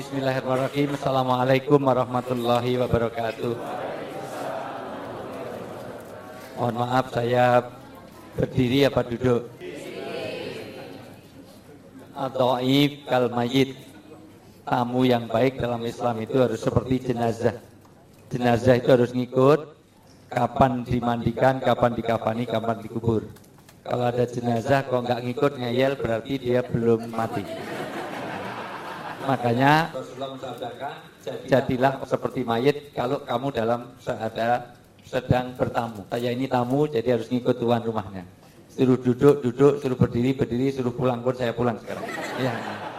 Bismillahirrahmanirrahim. Assalamualaikum warahmatullahi wabarakatuh. Mohon maaf, saya berdiri apa duduk? Ad-dhaif kal mayyit. Tamu yang baik dalam Islam itu harus seperti jenazah. Jenazah itu harus ngikut kapan dimandikan, kapan dikafani, kapan dikubur. Kalau ada jenazah kok nggak ngikut ngeyel berarti dia belum mati. Makanya Rasulullah mensabdakan, jadilah seperti mayit kalau kamu dalam sedang bertamu. Saya ini tamu jadi harus ngikut tuan rumahnya. Suruh duduk, duduk, suruh berdiri, berdiri, suruh pulang pun saya pulang sekarang. Ya.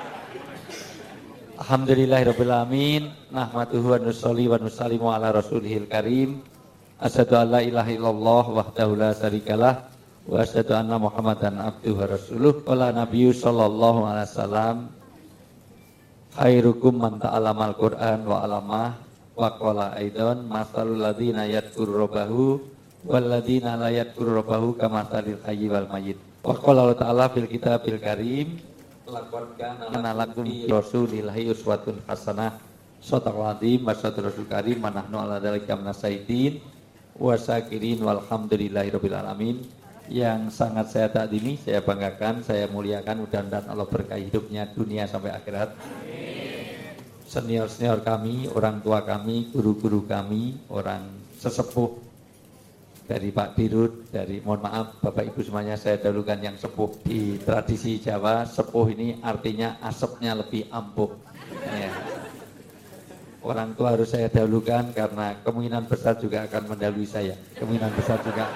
Alhamdulillahirabbil alamin, nahmaduhu wa nusolli wa nusallimu ala rasulihil karim. Asyhadu an la ilaha illallah wahdahu la syarikalah wa asyhadu anna Muhammadan abduhu wa rasuluh. Qala nabiyyu sallallahu alaihi wasallam, khairukum man ta'allamal Qur'an wa 'allamah wa qala aidan masalul ladzina yadhkuru rabbahu wal ladzina la yadhkuru rabbahu kamatsalil hayyi wal mayyit. Wa qala Allah ta'ala fil kitabil karim laqad kana lakum fi rasulillahi uswatun hasanah. Shadaqal adzim wa sadaqal rasul karim wa nahnu 'ala dzalika minasyaitin wa syakirin walhamdulillahirabbil alamin. Yang sangat saya takdimi, saya banggakan, saya muliakan, mudah-mudahan Allah berkahi hidupnya dunia sampai akhirat. Senior-senior kami, orang tua kami, guru-guru kami, orang sesepuh dari Pak Dirut, dari mohon maaf Bapak Ibu semuanya, saya dahulukan yang sepuh. Di tradisi Jawa, sepuh ini artinya asapnya lebih ampuh. Ya. Orang tua harus saya dahulukan karena kemungkinan besar juga akan mendahului saya. Kemungkinan besar juga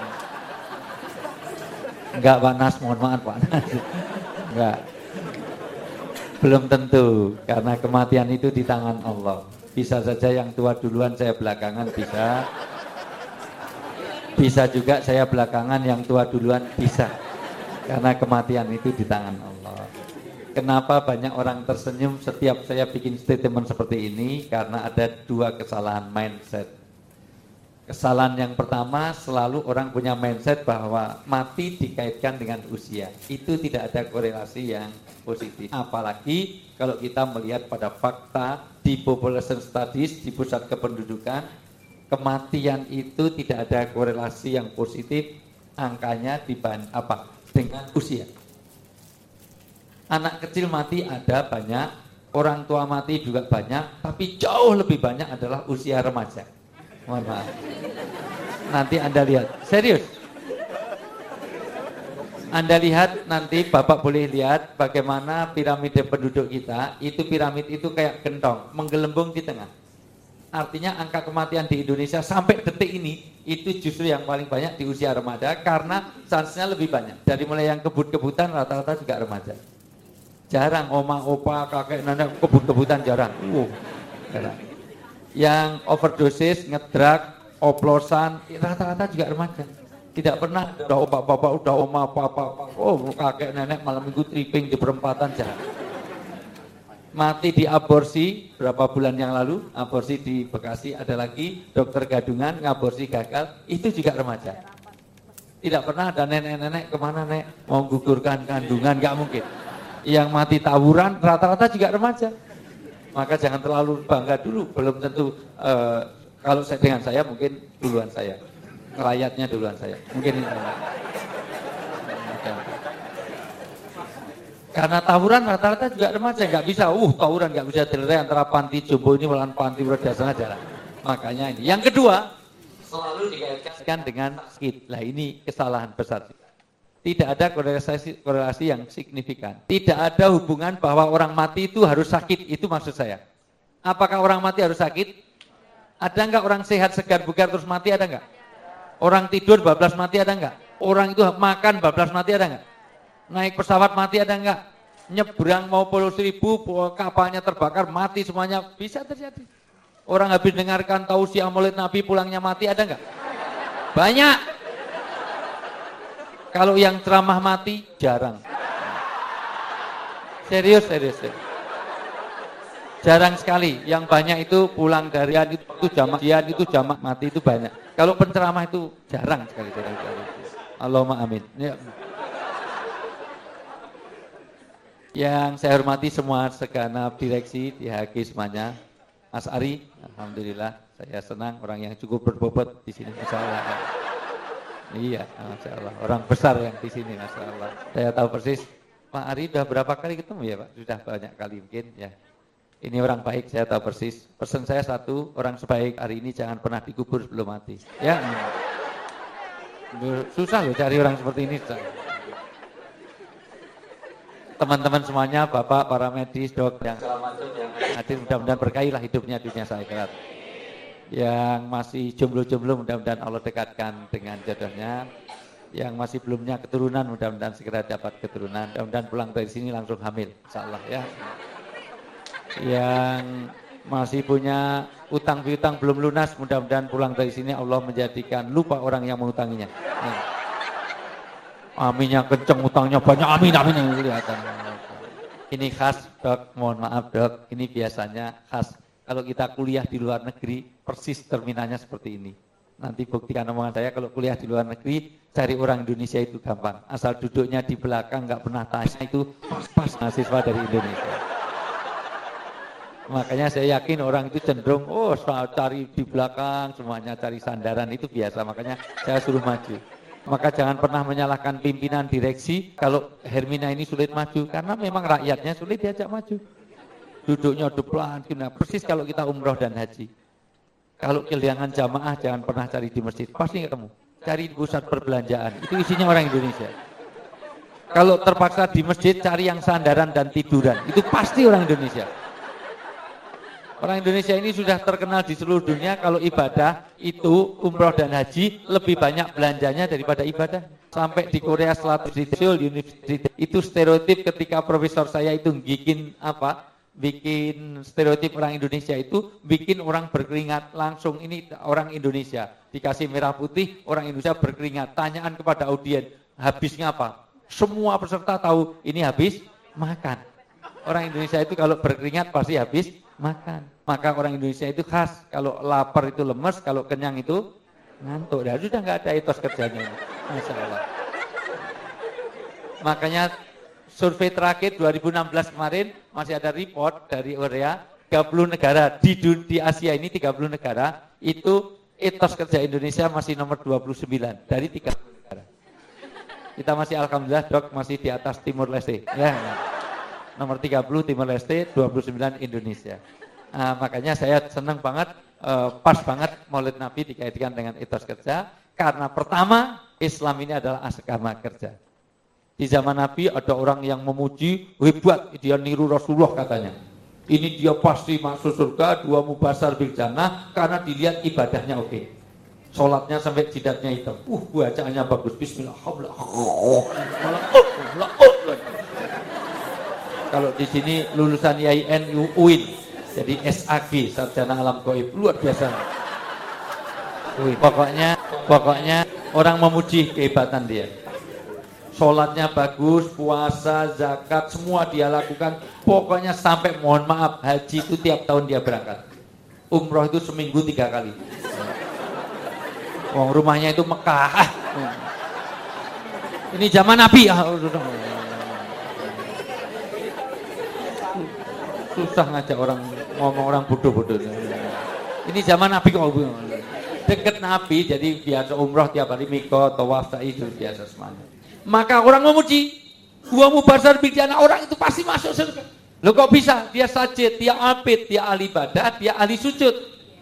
enggak panas, mohon maaf Pak. Enggak. Belum tentu, karena kematian itu di tangan Allah. Bisa saja yang tua duluan, saya belakangan, bisa. Bisa juga saya belakangan, yang tua duluan, bisa. Karena kematian itu di tangan Allah. Kenapa banyak orang tersenyum setiap saya bikin statement seperti ini? Karena ada dua kesalahan mindset. Kesalahan yang pertama, selalu orang punya mindset bahwa mati dikaitkan dengan usia. Itu tidak ada korelasi yang positif. Apalagi kalau kita melihat pada fakta di population studies, di pusat kependudukan, kematian itu tidak ada korelasi yang positif angkanya dengan usia. Anak kecil mati ada banyak, orang tua mati juga banyak, tapi jauh lebih banyak adalah usia remaja. Mohon maaf. Nanti Anda lihat, serius. Anda lihat nanti, Bapak boleh lihat bagaimana piramida penduduk kita, itu piramid itu kayak gentong, menggelembung di tengah. Artinya angka kematian di Indonesia sampai detik ini, itu justru yang paling banyak di usia remaja, karena chance-nya lebih banyak. Dari mulai yang kebut-kebutan, rata-rata juga remaja. Jarang, oma, opa, kakek, nenek, kebut-kebutan jarang. Jarang. Yang overdosis, ngedrak, oplosan, rata-rata juga remaja. Tidak pernah udah bapak-bapak, udah oma, papa, kakek nenek malam minggu tripping di perempatan, jarang. Mati di aborsi berapa bulan yang lalu, aborsi di Bekasi, ada lagi dokter gadungan ngaborsi gagal, itu juga remaja. Tidak pernah ada nenek-nenek kemana nek mau gugurkan kandungan, nggak mungkin. Yang mati tawuran rata-rata juga remaja. Maka jangan terlalu bangga dulu, belum tentu kalau saya dengan saya mungkin duluan saya, ngelayatnya duluan saya, mungkin ini. Karena tawuran rata-rata juga remaja, nggak bisa, tawuran nggak bisa dilerai antara panti jombo ini melawan panti berdasarkan jalan. Makanya ini. Yang kedua, selalu dikaitkan dengan sakit. Lah ini kesalahan besar. Tidak ada korelasi yang signifikan. Tidak ada hubungan bahwa orang mati itu harus sakit, itu maksud saya. Apakah orang mati harus sakit? Ada enggak orang sehat, segar, bugar terus mati, ada enggak? Orang tidur bablas mati, ada enggak? Orang itu makan bablas mati, ada enggak? Naik pesawat mati, ada enggak? Nyebrang mau Pulau Seribu, kapalnya terbakar, mati semuanya, bisa terjadi. Orang habis dengarkan tausiah maulid Nabi, pulangnya mati, ada enggak? Banyak. Kalau yang ceramah mati, jarang. Serius. Jarang sekali. Yang banyak itu pulang dari itu jamak mati itu banyak. Kalau penceramah itu jarang sekali. Allahumma amin. Ya. Yang saya hormati semua segenap direksi di HG semuanya. Mas Ari, alhamdulillah saya senang orang yang cukup berbobot di sini, Masya Allah. Iya, Masya Allah. Orang besar yang di sini, Masya Allah. Saya tahu persis, Pak Ari sudah berapa kali ketemu ya Pak? Sudah banyak kali mungkin ya. Ini orang baik, saya tahu persis. Pesan saya satu, orang sebaik Ari ini jangan pernah dikubur sebelum mati. Ya, susah loh cari orang seperti ini. Teman-teman semuanya, Bapak, para medis, dok, yang segala macam yang hadir, mudah-mudahan berkailah hidupnya dunia akhirat. Yang masih jomblo-jomblo, mudah-mudahan Allah dekatkan dengan jodohnya. Yang masih belumnya keturunan, mudah-mudahan segera dapat keturunan. Mudah-mudahan pulang dari sini langsung hamil, insyaallah ya. Yang masih punya utang piutang belum lunas, mudah-mudahan pulang dari sini Allah menjadikan lupa orang yang mengutanginya. Aminnya kenceng, utangnya banyak, amin yang kelihatan. Ini khas dok, mohon maaf dok, ini biasanya khas. Kalau kita kuliah di luar negeri, persis terminalnya seperti ini. Nanti buktikan omongan saya, kalau kuliah di luar negeri, cari orang Indonesia itu gampang. Asal duduknya di belakang, nggak pernah tanya, itu pas mahasiswa dari Indonesia. Makanya saya yakin orang itu cenderung, cari di belakang, semuanya cari sandaran, itu biasa. Makanya saya suruh maju. Maka jangan pernah menyalahkan pimpinan direksi kalau Hermina ini sulit maju, karena memang rakyatnya sulit diajak maju. Duduknya depan, persis kalau kita umroh dan haji. Kalau kehilangan jamaah jangan pernah cari di masjid, pasti ketemu. Cari di pusat perbelanjaan, itu isinya orang Indonesia. Kalau terpaksa di masjid cari yang sandaran dan tiduran, itu pasti orang Indonesia. Orang Indonesia ini sudah terkenal di seluruh dunia kalau ibadah itu umroh dan haji lebih banyak belanjanya daripada ibadah. Sampai di Korea Selatan di Seoul University itu stereotip ketika profesor saya itu bikin stereotip orang Indonesia itu bikin orang berkeringat langsung. Ini orang Indonesia dikasih merah putih, orang Indonesia berkeringat. Tanyaan kepada audien, habisnya apa? Semua peserta tahu ini habis makan. Orang Indonesia itu kalau berkeringat pasti habis makan. Maka orang Indonesia itu khas, kalau lapar itu lemes, kalau kenyang itu ngantuk. Dan sudah nggak ada etos kerjanya ini. Masya Allah. Makanya survei terakhir 2016 kemarin masih ada report dari Korea, 30 negara di Asia ini 30 negara itu etos kerja Indonesia masih nomor 29 dari 30 negara. Kita masih alhamdulillah dok masih di atas Timur Leste. Ya. Nomor 30 Timur Leste, 29 Indonesia. Makanya saya senang banget, pas banget Maulid Nabi dikaitkan dengan etos kerja. Karena pertama, Islam ini adalah agama kerja. Di zaman Nabi ada orang yang memuji, hebat, dia niru Rasulullah katanya. Ini dia pasti masuk surga, dua mubasar bil jannah, karena dilihat ibadahnya oke. Sholatnya sampai jidatnya hitam. Bacaannya bagus, bismillah. Kalau di sini lulusan IAIN UIN. Jadi SAG, Sarjana Alam Gaib, luar biasa. Pokoknya orang memuji kehebatan dia. Sholatnya bagus, puasa, zakat, semua dia lakukan. Pokoknya sampai mohon maaf, haji itu tiap tahun dia berangkat. Umroh itu seminggu 3 kali. Rumahnya itu Mekah. Ini zaman Nabi. Susah ngajak orang ngomong orang bodoh-bodoh. Ini zaman Nabi kok deket Nabi, jadi biasa umroh tiap hari mikot, tawaf, sa'i itu biasa semuanya. Maka orang memuji, gua mubasar bil jannah, orang itu pasti masuk surga. Loh kok bisa? Dia sajid, dia abid, dia ahli ibadah, dia ahli sujud.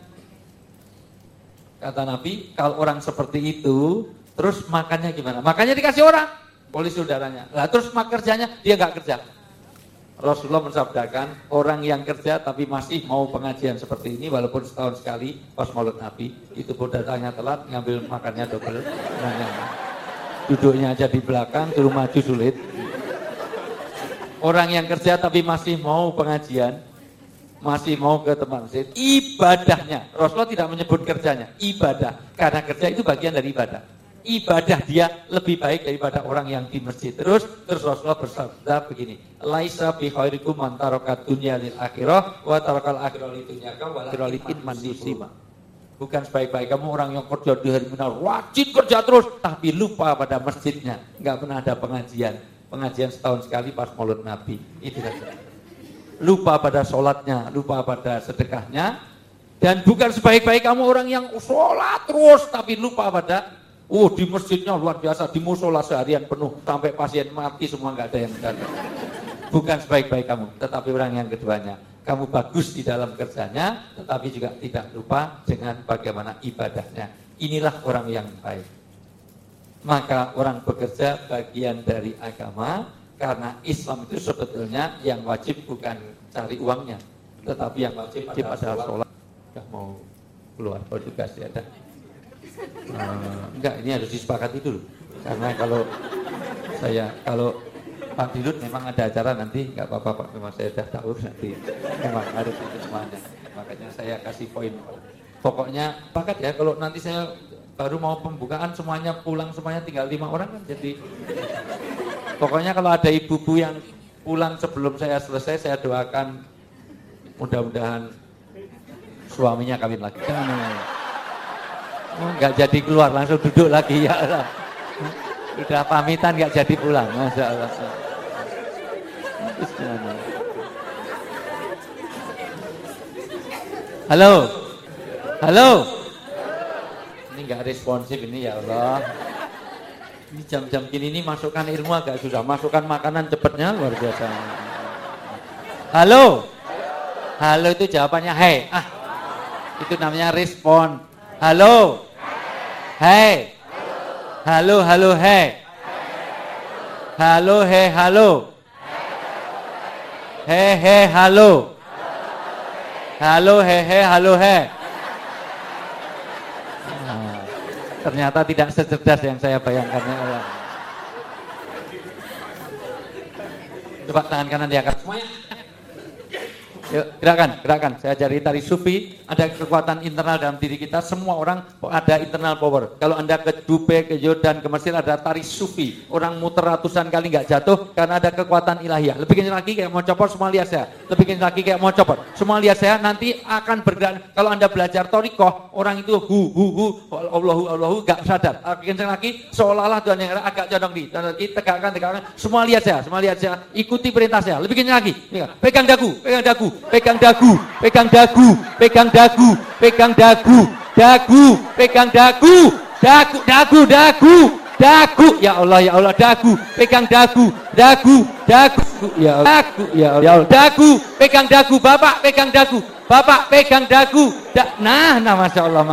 Kata Nabi, kalau orang seperti itu, terus makannya gimana? Makannya dikasih orang, oleh saudaranya. Lah terus kerjanya dia nggak kerja. Rasulullah mensabdakan orang yang kerja tapi masih mau pengajian seperti ini walaupun setahun sekali pas Maulid Nabi itu pun datangnya telat ngambil makannya double. Duduknya aja di belakang suruh maju sulit. Orang yang kerja tapi masih mau pengajian, masih mau ke tempat masjid, ibadahnya Rasulullah tidak menyebut kerjanya, ibadah, karena kerja itu bagian dari ibadah. Ibadah dia lebih baik daripada orang yang di masjid. Terus Rasulullah bersabda begini, laisa bi khairikum man tarakat dunya lil akhirah wa tarakal akhirah lid dunyaka wa la man yusima. Bukan sebaik-baik kamu orang yang kerja di terminal, rajin kerja terus tapi lupa pada masjidnya, enggak pernah ada pengajian. pengajian setahun sekali pas Maulid Nabi. Itu saja. Lupa pada sholatnya, lupa pada sedekahnya, dan bukan sebaik-baik kamu orang yang sholat terus tapi lupa pada di masjidnya luar biasa, di musola seharian penuh sampai pasien mati semua nggak ada yang datang. Bukan sebaik-baik kamu, tetapi orang yang keduanya. Kamu bagus di dalam kerjanya, tetapi juga tidak lupa dengan bagaimana ibadahnya. Inilah orang yang baik. Maka orang bekerja bagian dari agama, karena Islam itu sebetulnya yang wajib bukan cari uangnya, tetapi yang wajib adalah sholat. Sudah mau keluar tugas ya dah. Enggak, ini harus disepakati dulu. Karena kalau Pak Dilut memang ada acara nanti, nggak apa-apa Pak, memang saya sudah tahu nanti memang harus itu semuanya. Makanya saya kasih poin. Pokoknya pakat ya, kalau nanti saya baru mau pembukaan semuanya pulang semuanya tinggal 5 orang kan jadi. Pokoknya kalau ada ibu-ibu yang pulang sebelum saya selesai, saya doakan mudah-mudahan suaminya kawin lagi. Nggak jadi keluar, langsung duduk lagi ya Allah. Udah pamitan nggak jadi pulang, Masya Allah. Halo, halo. Ini nggak responsif ini ya Allah. Ini jam-jam gini ini masukkan ilmu agak susah, masukkan makanan cepatnya luar biasa. Halo, halo itu jawabannya hey. Itu namanya respon. Halo, hey. Halo, halo, he. Halo, he, halo. He, halo. Halo, he, halo, he. Ternyata tidak secerdas yang saya bayangkan. Coba tangan kanan diangkat semuanya. Yuk, gerakan. Saya ajari tari sufi, ada kekuatan internal dalam diri kita. Semua orang ada internal power. Kalau Anda ke Dubai, ke Yordan, ke Mesir ada tari sufi. Orang muter ratusan kali nggak jatuh karena ada kekuatan ilahiyah. Lebih kencang lagi kayak mau copot, semua lihat saya. Lebih kencang lagi kayak mau copot, semua lihat saya. Nanti akan bergerak. Kalau Anda belajar torikoh, orang itu Allahu nggak sadar. Kencang lagi, seolah-olah Tuhan yang agak condong di. Tegakkan. Semua lihat saya. Ikuti perintah saya. Lebih kencang lagi. Pegang dagu. Pegang dagu, pegang dagu, ya Allah, dagu, pegang dagu, ya Allah, dagu, pegang dagu, bapak pegang dagu, nah, masya Allah.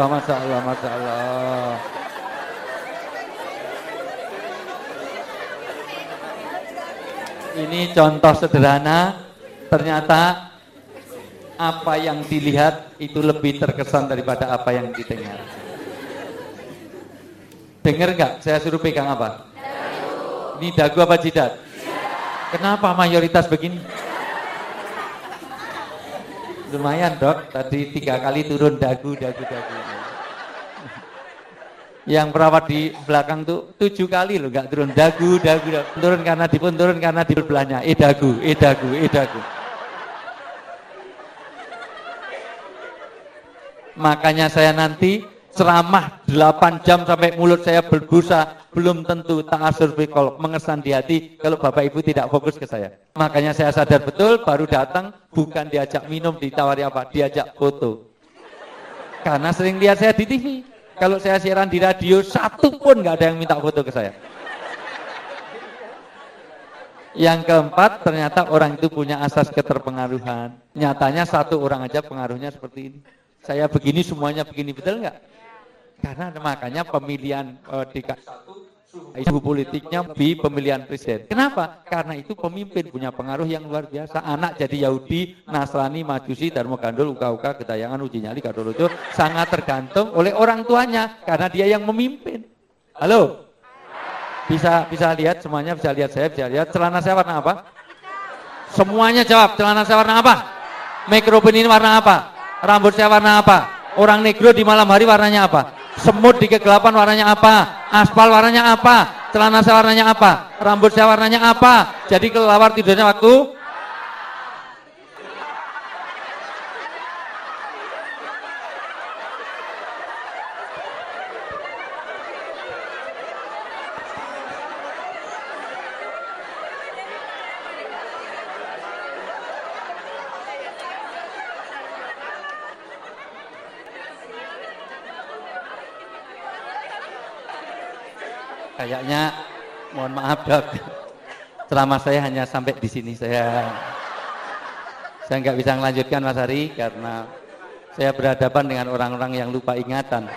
Ini contoh sederhana. Ternyata apa yang dilihat itu lebih terkesan daripada apa yang didengar. Dengar nggak? Saya suruh pegang apa? Ini dagu apa jidat? Kenapa mayoritas begini? Lumayan Dok, tadi 3 kali turun dagu. Yang perawat di belakang tuh 7 kali loh nggak turun dagu. Turun karena di belahnya. Dagu. Makanya saya nanti ceramah 8 jam sampai mulut saya berbusa, belum tentu ta'asur biqalb, mengesan di hati kalau Bapak Ibu tidak fokus ke saya. Makanya saya sadar betul, baru datang bukan diajak minum, ditawari apa, diajak foto. Karena sering lihat saya di TV. Kalau saya siaran di radio, satu pun nggak ada yang minta foto ke saya. Yang keempat, ternyata orang itu punya asas keterpengaruhan. Nyatanya 1 orang aja pengaruhnya seperti ini. Saya begini, semuanya begini, betul nggak? Karena makanya pemilihan DKI 1, isu politiknya di pemilihan presiden. Kenapa? Karena itu pemimpin punya pengaruh yang luar biasa. Anak jadi Yahudi, Nasrani, Majusi, Dharma Gandul, Uka-Uka, Getayangan, Uji Nyali, Kadolojo, sangat tergantung oleh orang tuanya. Karena dia yang memimpin. Halo? Bisa lihat, semuanya bisa lihat saya, bisa lihat. Celana saya warna apa? Semuanya jawab, celana saya warna apa? Mikrofon ini warna apa? Rambut saya warna apa? Orang negro di malam hari warnanya apa? Semut di kegelapan warnanya apa? Aspal warnanya apa? Celana saya warnanya apa? Rambut saya warnanya apa? Jadi kelelawar tidurnya waktu Kayaknya, mohon maaf dok, ceramah saya hanya sampai di sini. Saya nggak bisa melanjutkan Mas Hari karena saya berhadapan dengan orang-orang yang lupa ingatan.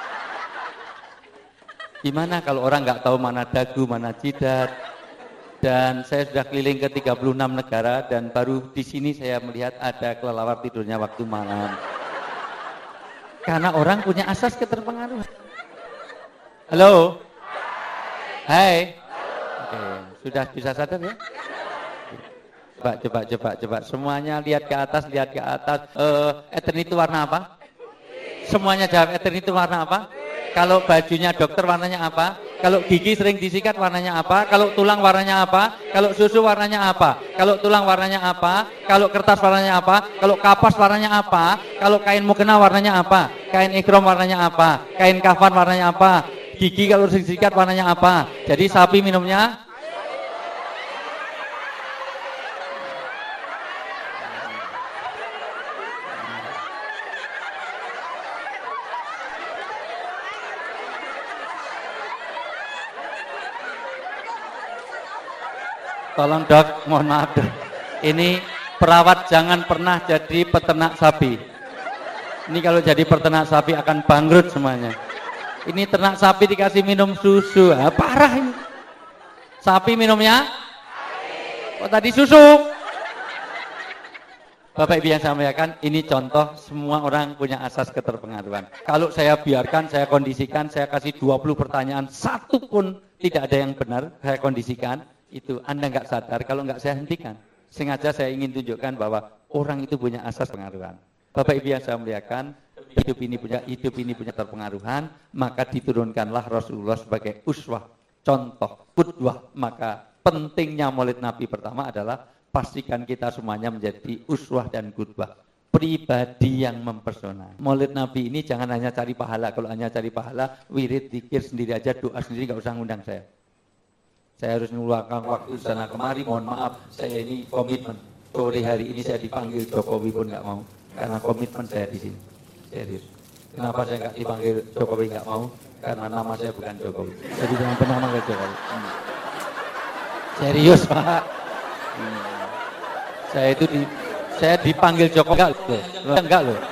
Gimana kalau orang nggak tahu mana dagu, mana jidat? Dan saya sudah keliling ke 36 negara dan baru di sini saya melihat ada kelelawar tidurnya waktu malam. Karena orang punya asas keterpengaruhan. Halo? Hai? Oke, sudah bisa sadar ya? Coba. Semuanya lihat ke atas, Eternity itu warna apa? Semuanya jawab, Eternity itu warna apa? Kalau bajunya dokter warnanya apa? Kalau gigi sering disikat warnanya apa? Kalau tulang warnanya apa? Kalau susu warnanya apa? Kalau tulang warnanya apa? Kalau kertas warnanya apa? Kalau kapas warnanya apa? Kalau kain mukena warnanya apa? Kain ikrom warnanya apa? Kain kafan warnanya apa? Gigi kalau sering disikat warnanya apa? Jadi sapi minumnya tolong dok, mohon maaf dok. Ini perawat jangan pernah jadi peternak sapi. Ini kalau jadi peternak sapi akan bangkrut semuanya. Ini ternak sapi dikasih minum susu, parah ini. Sapi minumnya? Oh tadi susu. Bapak Ibu yang saya muliakan, ini contoh semua orang punya asas keterpengaruhan. Kalau saya biarkan, saya kondisikan, saya kasih 20 pertanyaan, satu pun tidak ada yang benar, saya kondisikan. Itu Anda nggak sadar, kalau nggak saya hentikan. Sengaja saya ingin tunjukkan bahwa orang itu punya asas pengaruhan. Bapak Ibu yang saya muliakan, hidup ini punya terpengaruhan, maka diturunkanlah Rasulullah sebagai uswah, contoh, qudwah. Maka pentingnya Maulid Nabi pertama adalah pastikan kita semuanya menjadi uswah dan qudwah. Pribadi yang mempesona. Maulid Nabi ini jangan hanya cari pahala. Kalau hanya cari pahala, wirid, zikir sendiri aja, doa sendiri, nggak usah ngundang saya. Saya harus meluangkan waktu sana kemari, mohon maaf, saya ini komitmen. Sore hari ini saya dipanggil Jokowi pun nggak mau, karena komitmen saya di sini. Serius. Kenapa saya nggak dipanggil Jokowi nggak mau? Karena nama saya bukan Jokowi. Jadi jangan pernah manggil Jokowi. Serius Pak. Saya dipanggil Jokowi enggak loh.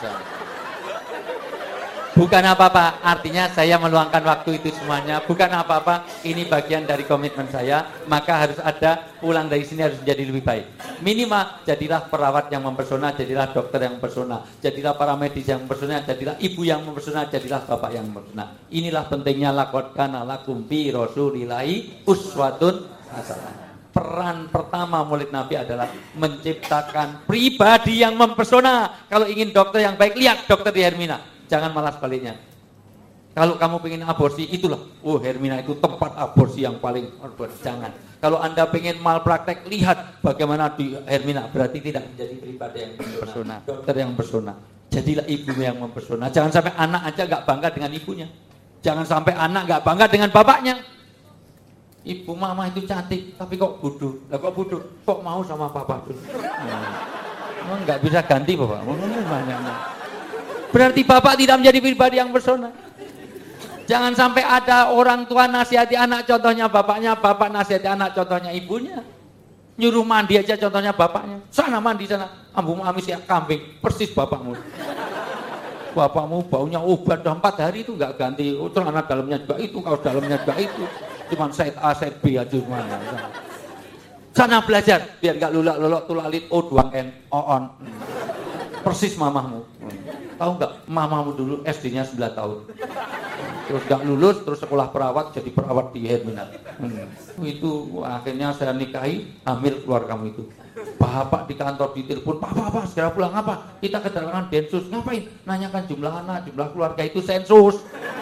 Bukan apa-apa, artinya saya meluangkan waktu itu semuanya. Bukan apa-apa, ini bagian dari komitmen saya. Maka harus ada, pulang dari sini harus menjadi lebih baik. Minimal, jadilah perawat yang mempesona, jadilah dokter yang mempesona, jadilah para medis yang mempesona, jadilah ibu yang mempesona, jadilah bapak yang mempesona. Inilah pentingnya laqad kana lakum fi rasulillahi uswatun hasanah. Peran pertama Maulid Nabi adalah menciptakan pribadi yang mempesona. Kalau ingin dokter yang baik, lihat dokter di Hermina. Jangan malah sebaliknya. Kalau kamu pengen aborsi, itulah. Oh, Hermina itu tempat aborsi yang paling hebat. Jangan. Kalau Anda pengen malpraktek, lihat bagaimana di Hermina. Berarti tidak menjadi pribadi yang mempesona, dokter yang mempesona. Jadilah ibu yang mempesona. Jangan sampai anak aja nggak bangga dengan ibunya. Jangan sampai anak nggak bangga dengan bapaknya. Ibu mama itu cantik, tapi kok bodoh. Lah kok bodoh? Kok mau sama papa dulu? Nggak bisa ganti bapak. Berarti bapak tidak menjadi pribadi yang persona. Jangan sampai ada orang tua nasihati anak, contohnya bapaknya, bapak nasihati anak, contohnya ibunya. Nyuruh mandi aja, contohnya bapaknya. Sana mandi sana, ambu amis ya kambing, persis bapakmu. Bapakmu baunya obat, udah 4 hari itu nggak ganti. Celana dalamnya juga itu, kaos dalamnya juga itu. Cuman set A, set B aja mana. Sana belajar, biar nggak lulak-lulok tulalit O2N, O-on. Persis mamahmu. Tahu nggak, mamamu dulu SD-nya 9 tahun. Terus nggak lulus, terus sekolah perawat, jadi perawat di Hermina. Itu akhirnya saya nikahi, hamil keluar kamu itu. Bapak di kantor ditelepon, Pak, segera pulang apa? Kita kedatangan Densus, ngapain? Nanyakan jumlah anak, jumlah keluarga, itu sensus.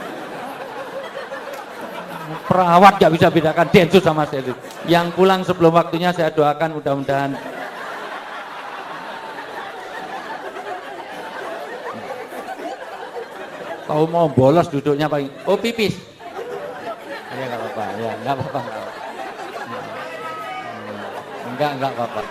Perawat nggak bisa bedakan Densus sama sensus. Yang pulang sebelum waktunya saya doakan mudah-mudahan tahu mau bolos duduknya paling pipis. Ya nggak apa-apa, ya nggak apa-apa. Enggak apa-apa.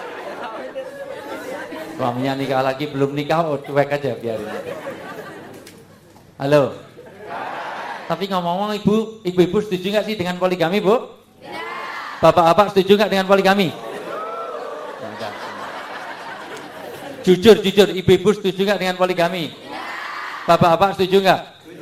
Suaminya nikah lagi, belum nikah, cuek aja biarin. Halo. Tapi ngomong-ngomong ibu-ibu setuju nggak sih dengan poligami, Bu? Bapak-bapak setuju nggak dengan poligami? Jujur, ibu-ibu setuju nggak dengan poligami? Bapak-bapak setuju nggak?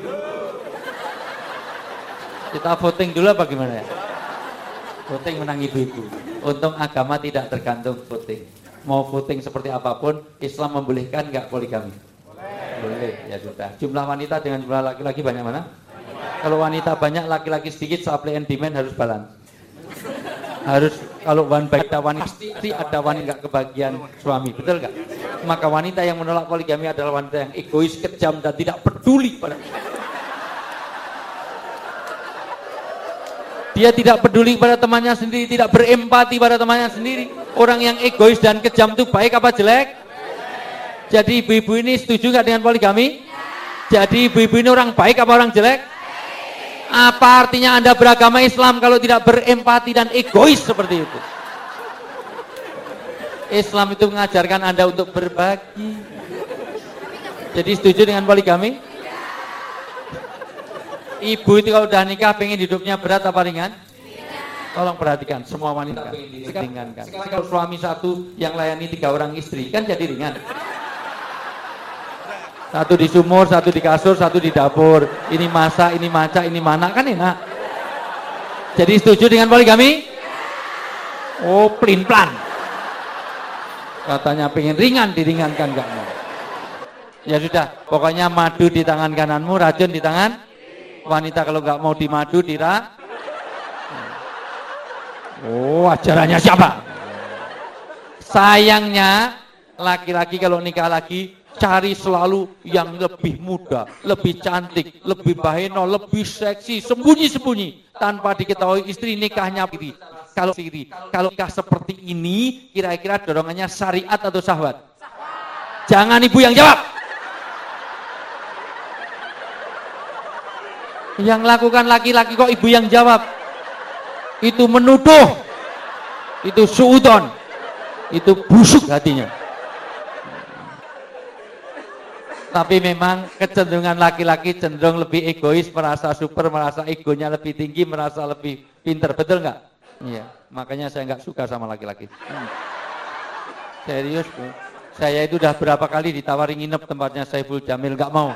Kita voting dulu apa gimana ya? Voting menang ibu-ibu. Untung agama tidak tergantung voting. Mau voting seperti apapun, Islam membolehkan nggak poligami? Boleh, ya sudah. Jumlah wanita dengan jumlah laki-laki banyak mana? Kalau wanita banyak, laki-laki sedikit, supply and demand harus balance. Harus, kalau one baik ada wanita, pasti ada wanita nggak kebagian suami, betul nggak? Maka wanita yang menolak poligami adalah wanita yang egois, kejam, dan tidak peduli pada. Dia tidak peduli pada temannya sendiri, tidak berempati pada temannya sendiri. Orang yang egois dan kejam itu baik apa jelek? Jadi ibu-ibu ini setuju nggak dengan poligami? Jadi ibu-ibu ini orang baik apa orang jelek? Apa artinya Anda beragama Islam kalau tidak berempati dan egois seperti itu? Islam itu mengajarkan Anda untuk berbagi. Jadi setuju dengan poligami? Ibu itu kalau udah nikah pengen hidupnya berat apa ringan? Tolong perhatikan, semua wanita ringankan. Kalau suami satu yang layani 3 orang istri kan jadi ringan. Satu di sumur, satu di kasur, satu di dapur. Ini masak, ini maca, ini mana, kan enak. Jadi setuju dengan poligami? Oh, pelin-pelan. Katanya pengen ringan, diringankan enggak mau. Ya sudah, pokoknya madu di tangan kananmu, racun di tangan wanita. Kalau enggak mau dimadu, oh, ajarannya siapa? Sayangnya, laki-laki kalau nikah lagi, cari selalu yang lebih muda, lebih cantik, lebih baheno, lebih seksi, sembunyi-sembunyi tanpa diketahui istri nikahnya siri. Kalau nikah seperti ini, kira-kira dorongannya syariat atau syahwat? Jangan ibu yang jawab. Yang lakukan laki-laki kok ibu yang jawab? Itu menuduh, itu suudon, itu busuk hatinya. Tapi memang kecenderungan laki-laki cenderung lebih egois, merasa super, merasa egonya lebih tinggi, merasa lebih pinter, betul nggak? Iya, makanya saya nggak suka sama laki-laki. Serius, Bu. Saya itu udah berapa kali ditawari nginep tempatnya Saiful Jamil, nggak mau.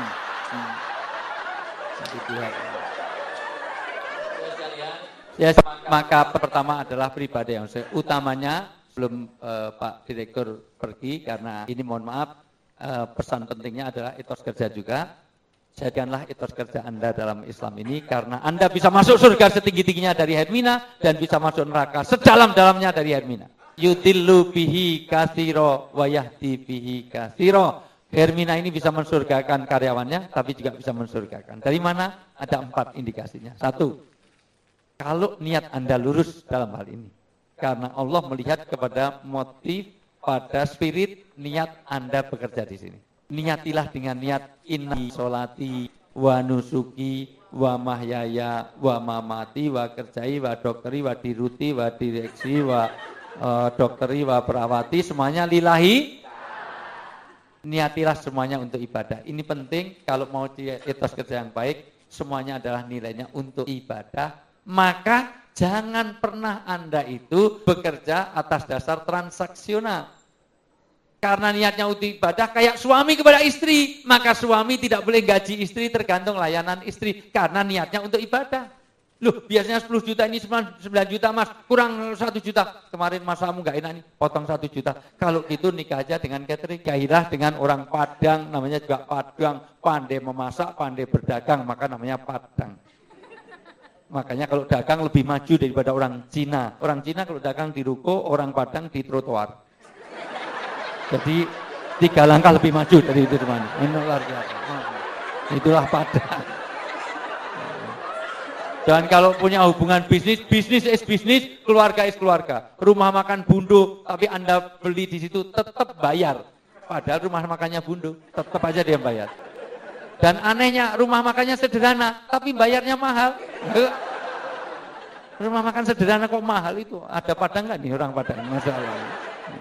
Ya, maka pertama adalah pribadi yang saya utamanya sebelum Pak Direktur pergi, karena ini mohon maaf, pesan pentingnya adalah etos kerja juga. Jadikanlah etos kerja Anda dalam Islam ini, karena Anda bisa masuk surga setinggi-tingginya dari Hermina dan bisa masuk neraka sedalam-dalamnya dari Hermina. Yudillu bihi katsira wa yahdi bihi katsira. Hermina ini bisa mensurgakan karyawannya, tapi juga bisa mensurgakan. Dari mana? Ada 4 indikasinya. 1, kalau niat Anda lurus dalam hal ini, karena Allah melihat kepada motif, pada spirit niat Anda bekerja di sini. Niatilah dengan niat inna sholati wa nusuki wa mahyaya wa mamati wa kerjai wa dokteri wa diruti wa direksi wa dokteri wa perawati, semuanya lillahi. Niatilah semuanya untuk ibadah. Ini penting kalau mau etos kerja yang baik, semuanya adalah nilainya untuk ibadah. Maka jangan pernah Anda itu bekerja atas dasar transaksional. Karena niatnya untuk ibadah kayak suami kepada istri, maka suami tidak boleh gaji istri tergantung layanan istri, karena niatnya untuk ibadah. Loh, biasanya 10 juta, ini 9 juta mas, kurang 1 juta. Kemarin mas kamu gak enak nih, potong 1 juta. Kalau gitu nikah aja dengan catering. Gairah dengan orang Padang, namanya juga Padang, pandai memasak, pandai berdagang, maka namanya Padang. Makanya kalau dagang lebih maju daripada orang Cina. Orang Cina kalau dagang di ruko, orang Padang di trotoar. Jadi 3 langkah lebih maju dari itu teman. Ini luar biasa. Itulah Padang. Dan kalau punya hubungan bisnis, bisnis is bisnis, keluarga is keluarga. Rumah makan Bundu, tapi Anda beli di situ tetap bayar. Padahal rumah makannya Bundu, tetap aja dia bayar. Dan anehnya rumah makannya sederhana, tapi bayarnya mahal. Rumah makan sederhana kok mahal itu? Ada Padang nggak nih orang Padang? Masalah.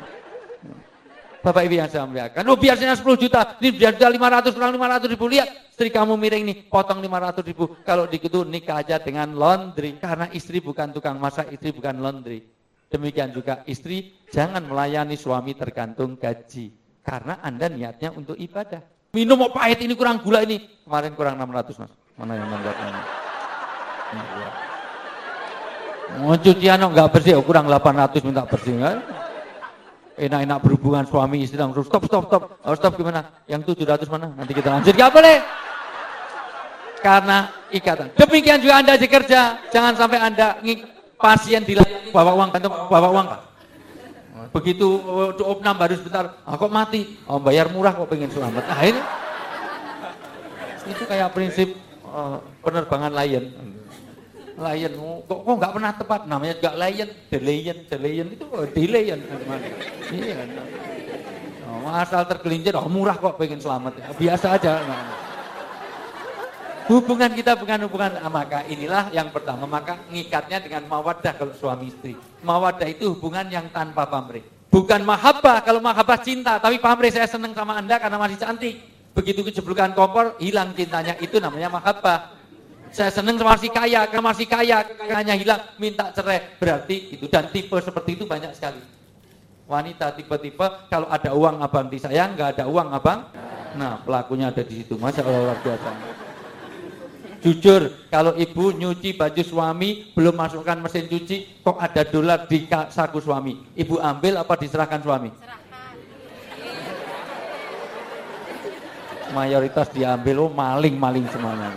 Bapak Ibu yang saya muliakan, biasanya 10 juta, ini biasanya 500, kurang 500 ribu, lihat istri kamu miring nih, potong 500.000. Kalau gitu nikah aja dengan laundry, karena istri bukan tukang masak, istri bukan laundry. Demikian juga istri jangan melayani suami tergantung gaji, karena Anda niatnya untuk ibadah. Minum mau pahit ini kurang gula ini, kemarin kurang 600 Mas. Mana yang 600 ini? Mau cucian nggak bersih, kurang 800 minta bersih kan? Enak-enak berhubungan suami istri langsung stop. Stop gimana? Yang 700 mana? Nanti kita lanjut. Gak boleh. Karena ikatan. Demikian juga Anda bekerja, jangan sampai Anda pasien dilayani bawa uang kantor, bawa uang kan? Begitu opnam baru sebentar, kok mati? Oh, bayar murah kok pengen selamat. Nah, ini itu kayak prinsip penerbangan Lion. Lion kok nggak pernah tepat, namanya juga Lion, Delayan itu Delayan. Iya kan. Asal tergelincir, murah kok pengen selamat. Biasa aja. Hubungan kita bukan hubungan, maka inilah yang pertama, maka ngikatnya dengan mawaddah kalau suami istri. Mawaddah itu hubungan yang tanpa pamrih. Bukan mahabbah, kalau mahabbah cinta, tapi pamrih saya senang sama Anda karena masih cantik. Begitu kejeblukan kompor, hilang cintanya, itu namanya mahabbah. Saya senang sama si kaya, karena masih kaya, kayaknya hilang, minta cerai. Berarti itu, dan tipe seperti itu banyak sekali. Wanita tipe-tipe, kalau ada uang abang disayang, nggak ada uang abang. Nah, pelakunya ada di situ, Masya Allah luar biasa. Jujur, kalau ibu nyuci baju suami, belum masukkan mesin cuci, kok ada dolar di saku suami. Ibu ambil apa diserahkan suami? Serahkan. Mayoritas diambil, maling semuanya.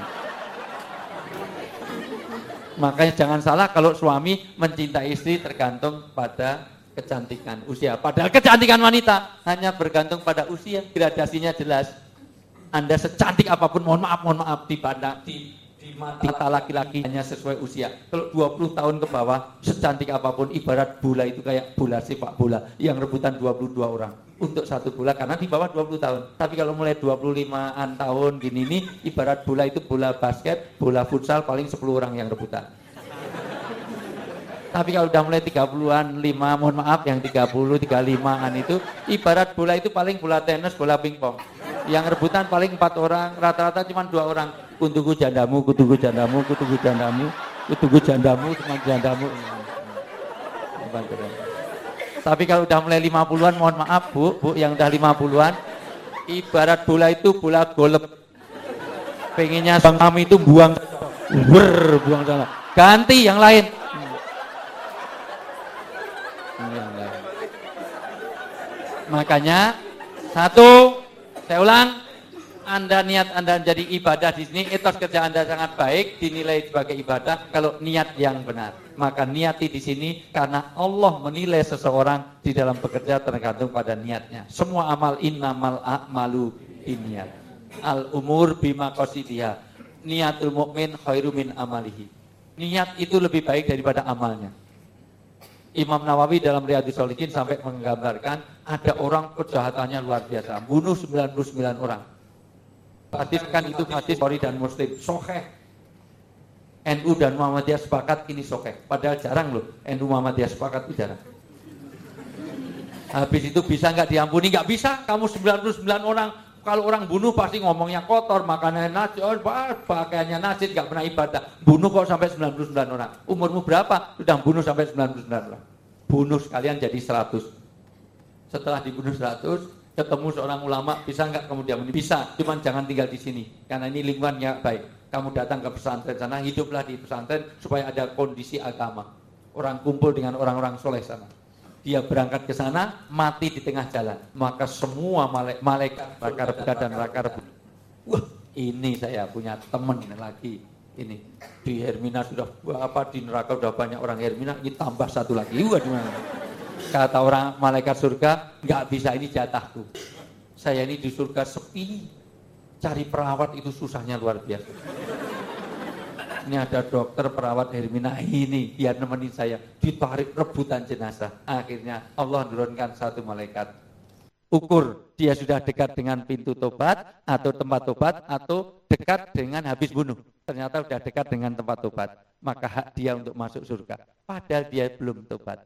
Makanya jangan salah kalau suami mencintai istri tergantung pada kecantikan usia. Padahal kecantikan wanita hanya bergantung pada usia, gradasinya jelas. Anda secantik apapun, mohon maaf, di mata laki-laki hanya sesuai usia. Kalau 20 tahun ke bawah, secantik apapun, ibarat bola itu kayak bola sepak bola yang rebutan 22 orang untuk satu bola karena di bawah 20 tahun. Tapi kalau mulai 25-an tahun gini nih, ibarat bola itu bola basket, bola futsal paling 10 orang yang rebutan. Tapi kalau udah mulai 30-an, 5, mohon maaf, yang 30, 35-an itu, ibarat bola itu paling bola tenis, bola pingpong. Yang rebutan paling 4 orang, rata-rata cuma 2 orang. Kutuku jandamu, teman jandamu. Tapi kalau udah mulai 50-an, mohon maaf Bu, yang udah 50-an, ibarat bola itu bola golep. Pengennya kami itu buang sana. Ganti yang lain. Makanya saya ulang, niat Anda jadi ibadah di sini, etos kerja Anda sangat baik, dinilai sebagai ibadah kalau niat yang benar. Maka niati di sini karena Allah menilai seseorang di dalam bekerja tergantung pada niatnya. Semua amal innamal a'malu binniyat. Al umur bima qasidiha. Niatul mukmin khairu min amalihi. Niat itu lebih baik daripada amalnya. Imam Nawawi dalam Riyadhus Shalihin sampai menggambarkan ada orang kejahatannya luar biasa, bunuh 99 orang. Hadis kan itu hadis Bukhari dan Muslim, sahih. NU dan Muhammadiyah sepakat ini sahih. Padahal jarang loh NU Muhammadiyah sepakat itu jarang. Habis itu bisa nggak diampuni? Nggak bisa. Kamu 99 orang, kalau orang bunuh pasti ngomongnya kotor, makanannya najis, pakaiannya najis, nggak pernah ibadah. Bunuh kok sampai 99 orang. Umurmu berapa? Sudah bunuh sampai 99 orang. Bunuh sekalian jadi 100. Setelah dibunuh 100, ketemu seorang ulama, bisa nggak kamu diampuni? Bisa, cuman jangan tinggal di sini, karena ini lingkungannya baik. Kamu datang ke pesantren sana, hiduplah di pesantren supaya ada kondisi agama. Orang kumpul dengan orang-orang soleh sana. Dia berangkat ke sana, mati di tengah jalan. Maka semua malaikat raka rebuka dan raka rebuka. Wah, ini saya punya teman lagi. Ini di Hermina sudah di neraka sudah banyak orang Hermina, ini tambah satu lagi. Wah, gimana? Kata orang malaikat surga, nggak bisa, ini jatahku. Saya ini di surga sepi, cari perawat itu susahnya luar biasa. Ini ada dokter perawat Hermina ini, biar nemenin saya, ditarik rebutan jenazah. Akhirnya Allah menurunkan satu malaikat. Ukur dia sudah dekat dengan pintu tobat atau tempat tobat atau dekat dengan habis bunuh. Ternyata sudah dekat dengan tempat tobat, maka hak dia untuk masuk surga. Padahal dia belum tobat,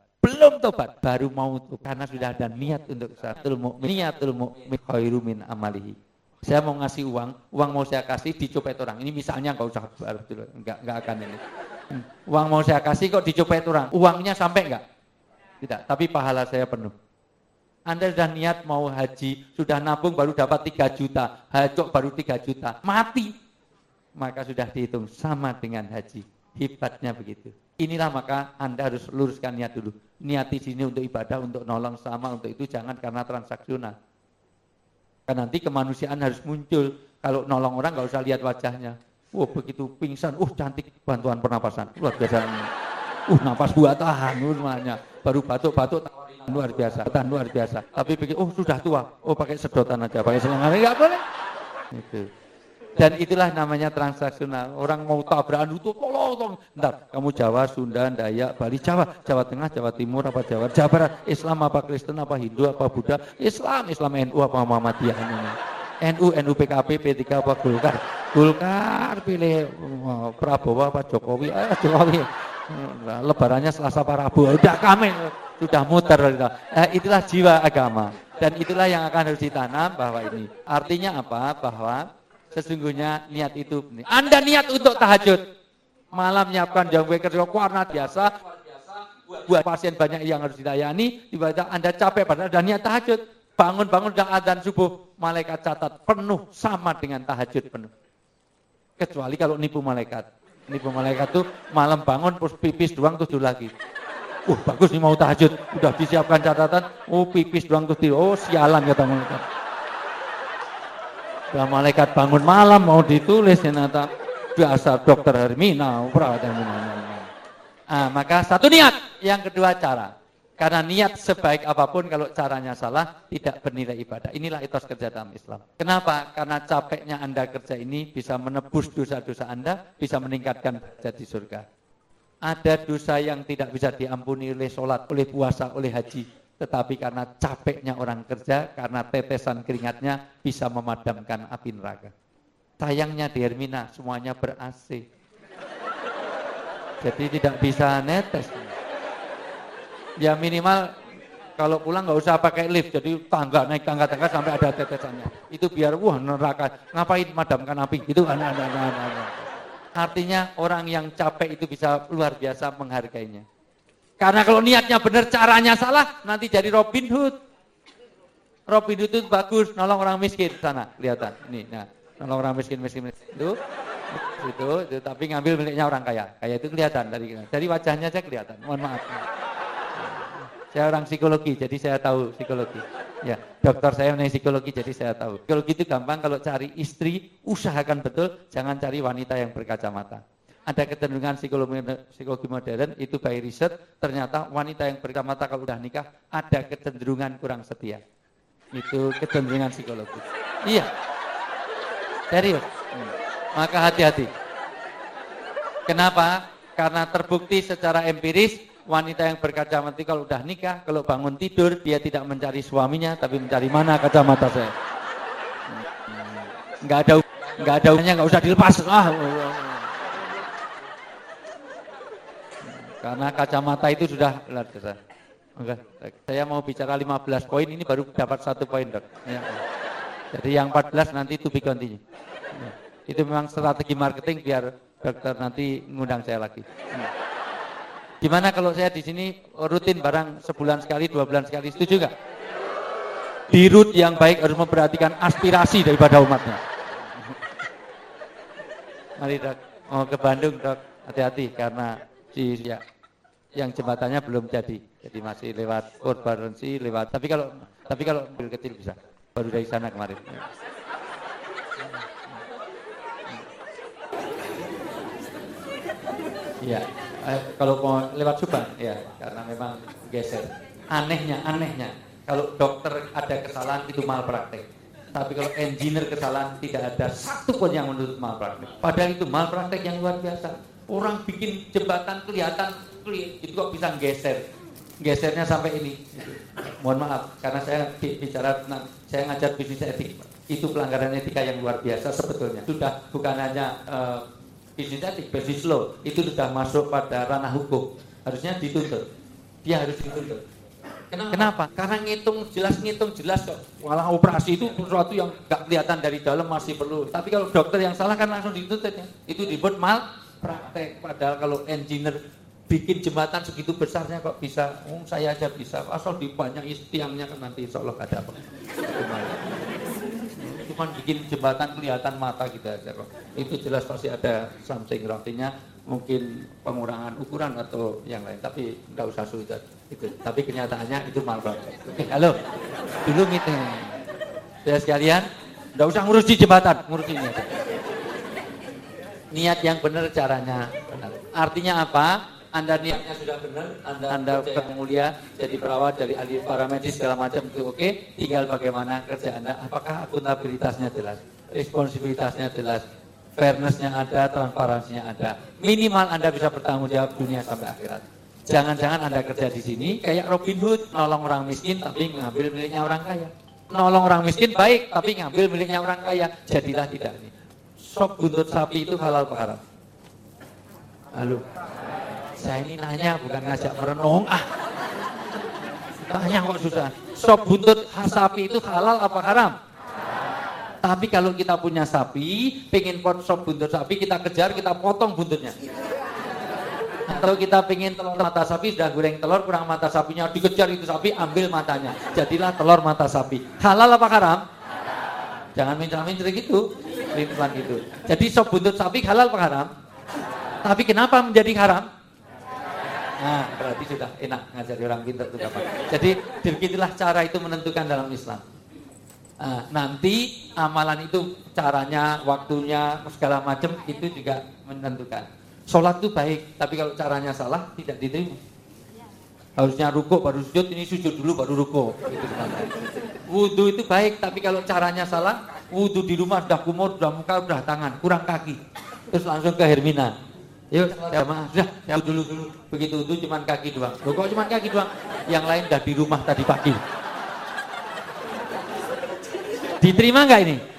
baru mau tobat karena sudah ada niat untuk satu mu'min. Niatul mu'min khairu min amalihi. Saya mau ngasih uang mau saya kasih dicopet orang. Ini misalnya nggak usah, nggak akan ini. Uang mau saya kasih kok dicopet orang. Uangnya sampai nggak? Tidak, tapi pahala saya penuh. Anda sudah niat mau haji, sudah nabung baru dapat 3 juta, hajok baru 3 juta, mati. Maka sudah dihitung sama dengan haji. Hebatnya begitu. Inilah maka Anda harus luruskan niat dulu. Niat di sini untuk ibadah, untuk nolong sama, untuk itu jangan karena transaksional. Karena nanti kemanusiaan harus muncul. Kalau nolong orang nggak usah lihat wajahnya. Begitu pingsan, cantik bantuan pernapasan, luar biasa. Napas buatan, semuanya. Baru batuk-batuk tawarin luar biasa. Tapi pikir, sudah tua, pakai sedotan aja, pakai selengan, nggak boleh. Itu. Dan itulah namanya transaksional. Orang mau tabrakan itu tolong. Bentar, kamu Jawa, Sunda, Dayak, Bali, Jawa Tengah, Jawa Timur, apa Jawa Barat, Islam apa Kristen, apa Hindu, apa Buddha, Islam NU apa Muhammadiyah ini. NU PKB, P3 apa Golkar, pilih Prabowo apa Jokowi, Jokowi. Lebarannya Selasa apa Rabu, udah kami sudah muter. Itulah jiwa agama. Dan itulah yang akan harus ditanam bahwa ini. Artinya apa? Bahwa sesungguhnya niat itu. Anda niat untuk tahajud, malam menyiapkan jam kerja warna biasa, buat pasien banyak yang harus dilayani, tiba-tiba Anda capek padahal ada niat tahajud, bangun dan adzan subuh, malaikat catat penuh sama dengan tahajud penuh. Kecuali kalau nipu malaikat tuh malam bangun terus pipis doang terus tidur lagi. Bagus nih mau tahajud, udah disiapkan catatan, pipis doang terus tidur. Sialan kata malaikat. Malaikat bangun malam mau ditulis ternyata biasa dokter Hermina, perawat Hermina. Maka satu niat, yang kedua cara. Karena niat sebaik apapun kalau caranya salah tidak bernilai ibadah. Inilah etos kerja dalam Islam. Kenapa? Karena capeknya Anda kerja ini bisa menebus dosa-dosa Anda, bisa meningkatkan derajat di surga. Ada dosa yang tidak bisa diampuni oleh sholat, oleh puasa, oleh haji. Tetapi karena capeknya orang kerja, karena tetesan keringatnya bisa memadamkan api neraka. Sayangnya di Hermina semuanya ber-AC. Jadi tidak bisa netes. Ya minimal kalau pulang nggak usah pakai lift, jadi naik tangga sampai ada tetesannya. Itu biar neraka. Ngapain madamkan api? Itu artinya orang yang capek itu bisa luar biasa menghargainya. Karena kalau niatnya benar, caranya salah, nanti jadi Robin Hood. Robin Hood itu bagus, nolong orang miskin sana, kelihatan. Ini, nolong orang miskin itu, tapi ngambil miliknya orang kaya. Kaya itu kelihatan dari wajahnya saya kelihatan. Mohon maaf. Saya orang psikologi, jadi saya tahu psikologi. Ya, dokter saya mengenai psikologi, jadi saya tahu. Psikologi itu gampang kalau cari istri, usahakan betul, jangan cari wanita yang berkacamata. Ada kecenderungan psikologi modern, itu by riset, ternyata wanita yang berkacamata kalau udah nikah, ada kecenderungan kurang setia. Itu kecenderungan psikologi. Iya, serius. Maka hati-hati. Kenapa? Karena terbukti secara empiris, wanita yang berkacamata kalau udah nikah, kalau bangun tidur, dia tidak mencari suaminya, tapi mencari mana kacamata saya. Nggak ada hubungannya, nggak usah dilepas. Karena kacamata itu sudah Oke. Saya mau bicara 15 poin, ini baru dapat 1 poin, Dok. Ya. Jadi yang 14 nanti to be continue. Ya. Itu memang strategi marketing biar dokter nanti ngundang saya lagi. Gimana kalau saya di sini rutin barang sebulan sekali, 2 bulan sekali, setuju nggak? Di root yang baik harus memperhatikan aspirasi daripada umatnya. Mari Dok, mau ke Bandung Dok, hati-hati karena yang jembatannya belum jadi masih lewat korbarensi, lewat. Tapi kalau mobil kecil bisa, baru dari sana kemarin. Ya, kalau mau lewat Subang, ya karena memang geser. Anehnya, kalau dokter ada kesalahan itu malpraktek. Tapi kalau engineer kesalahan tidak ada satu pun yang menurut malpraktek. Padahal itu malpraktek yang luar biasa. Orang bikin jembatan kelihatan itu kok bisa gesernya sampai ini. Mohon maaf, karena saya bicara tentang, saya ngajar bisnis etik. Itu pelanggaran etika yang luar biasa sebetulnya. Sudah bukan hanya bisnis etik, bisnis law, itu sudah masuk pada ranah hukum. Harusnya dituntut. Dia harus dituntut. Kenapa? Karena ngitung jelas kok. Walau operasi itu sesuatu yang nggak kelihatan dari dalam masih perlu. Tapi kalau dokter yang salah kan langsung dituntut ya. Itu disebut malpraktek. Padahal kalau engineer bikin jembatan segitu besarnya kok bisa, saya aja bisa. Asal dibanyak tiangnya kan nanti insya Allah gak ada apa. Cuman bikin jembatan kelihatan mata gitu aja kok. Itu jelas pasti ada something artinya mungkin pengurangan ukuran atau yang lain. Tapi nggak usah sulit itu. Tapi kenyataannya itu malpraktek. Oke, halo. Dulu gitu. Ya sekalian, nggak usah ngurus di jembatan, ngurus ini aja. Niat yang benar, caranya benar. Artinya apa? Anda niatnya sudah benar, Anda mulia, jadi perawat, dari ahli paramedis segala macam itu oke. Tinggal bagaimana kerja Anda, apakah akuntabilitasnya jelas, responsibilitasnya jelas, fairness-nya ada, transparansinya ada. Minimal Anda bisa bertanggung jawab dunia sampai akhirat. Jangan-jangan Anda kerja di sini kayak Robin Hood, nolong orang miskin tapi ngambil miliknya orang kaya. Nolong orang miskin baik tapi ngambil miliknya orang kaya. Jadilah tidak ini. Sop buntut sapi itu halal apa haram? Halo. Saya ini nanya bukan ngajak merenung. Tanya kok susah. Sop buntut sapi itu halal apa haram? Tapi kalau kita punya sapi, pengen pot sop buntut sapi, kita kejar, kita potong buntutnya. Atau kita pengen telur mata sapi, sudah goreng telur, kurang mata sapinya, dikejar itu sapi, ambil matanya. Jadilah telur mata sapi. Halal apa haram? Jangan minta-minta gitu, pelan gitu. Jadi sop buntut sapi halal apa haram? Tapi kenapa menjadi haram? Nah, berarti sudah enak ngajari orang pintar itu apa. Jadi begitulah cara itu menentukan dalam Islam. Nanti amalan itu caranya, waktunya, segala macam itu juga menentukan. Sholat itu baik, tapi kalau caranya salah tidak diterima. Harusnya ruko baru sujud, ini sujud dulu baru ruko. Gitu. Wudhu itu baik, tapi kalau caranya salah, wudhu di rumah sudah kumur, sudah muka, sudah tangan, kurang kaki, terus langsung ke Hermina. Yuk, jamaah, sudah, dulu. Begitu itu cuma kaki doang. Loh, kok cuma kaki doang? Yang lain udah di rumah tadi pagi. Diterima nggak ini?